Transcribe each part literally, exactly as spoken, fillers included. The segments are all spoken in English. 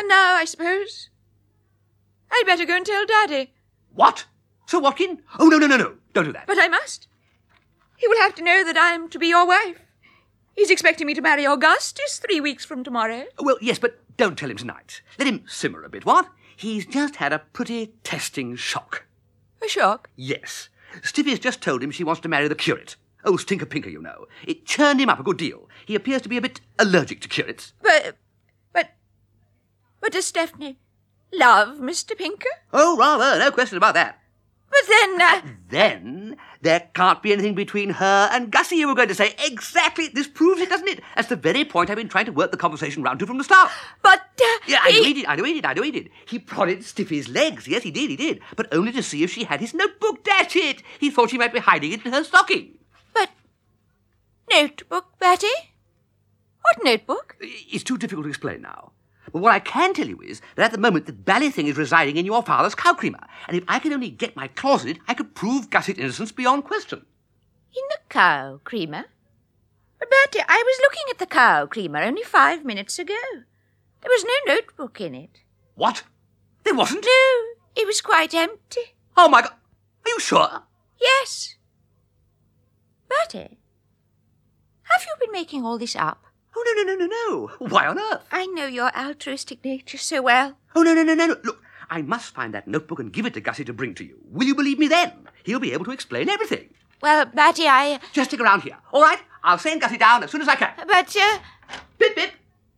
And now, I suppose, I'd better go and tell Daddy. What? Sir Watkin? Oh, no, no, no, no. Don't do that. But I must. He will have to know that I am to be your wife. He's expecting me to marry Augustus three weeks from tomorrow. Well, yes, but don't tell him tonight. Let him simmer a bit, what? He's just had a pretty testing shock. A shock? Yes. Stiffy's just told him she wants to marry the curate. Oh, Stinker Pinker, you know. It churned him up a good deal. He appears to be a bit allergic to curates. But, but, but does Stephanie love Mister Pinker? Oh, rather, no question about that. But then... Uh... Then there can't be anything between her and Gussie, you were going to say. Exactly. This proves it, doesn't it? That's the very point I've been trying to work the conversation round to from the start. But, uh, Yeah, I he... know he did, I know he did, I know he did. He prodded Stiffy's legs. Yes, he did, he did. But only to see if she had his notebook. Dash it! He thought she might be hiding it in her stocking. But, notebook, Bertie? What notebook? It's too difficult to explain now. But what I can tell you is that at the moment the bally thing is residing in your father's cow creamer. And if I could only get my claws in it, I could prove Gussie's innocence beyond question. In the cow creamer? But, Bertie, I was looking at the cow creamer only five minutes ago. There was no notebook in it. What? There wasn't? No, it was quite empty. Oh, my God. Are you sure? Yes. Bertie, have you been making all this up? Oh, no, no, no, no, no. Why on earth? I know your altruistic nature so well. Oh, no, no, no, no, no. Look, I must find that notebook and give it to Gussie to bring to you. Will you believe me then? He'll be able to explain everything. Well, Bertie, I... Just stick around here. All right? I'll send Gussie down as soon as I can. But, uh... Bip, bip.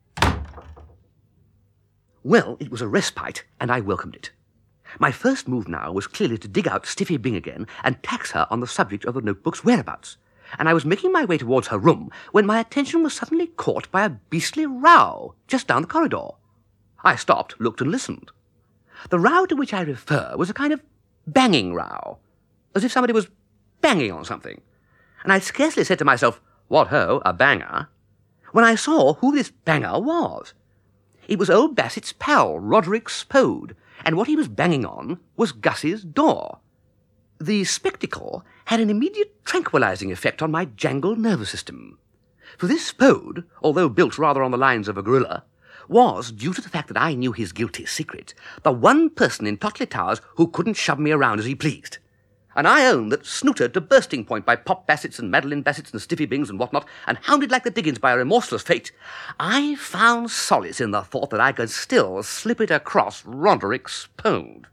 Well, it was a respite, and I welcomed it. My first move now was clearly to dig out Stiffy Bing again and tax her on the subject of the notebook's whereabouts. And I was making my way towards her room when my attention was suddenly caught by a beastly row just down the corridor. I stopped, looked, and listened. The row to which I refer was a kind of banging row, as if somebody was banging on something. And I'd scarcely said to myself, what ho, a banger, when I saw who this banger was. It was old Bassett's pal, Roderick Spode, and what he was banging on was Gussie's door. The spectacle had an immediate tranquilizing effect on my jangled nervous system. For this Spode, although built rather on the lines of a gorilla, was, due to the fact that I knew his guilty secret, the one person in Totley Towers who couldn't shove me around as he pleased. And I own that, snootered to bursting point by Pop Bassets and Madeline Bassets and Stiffy Bings and whatnot, and hounded like the Diggins by a remorseless fate, I found solace in the thought that I could still slip it across Roderick Spode.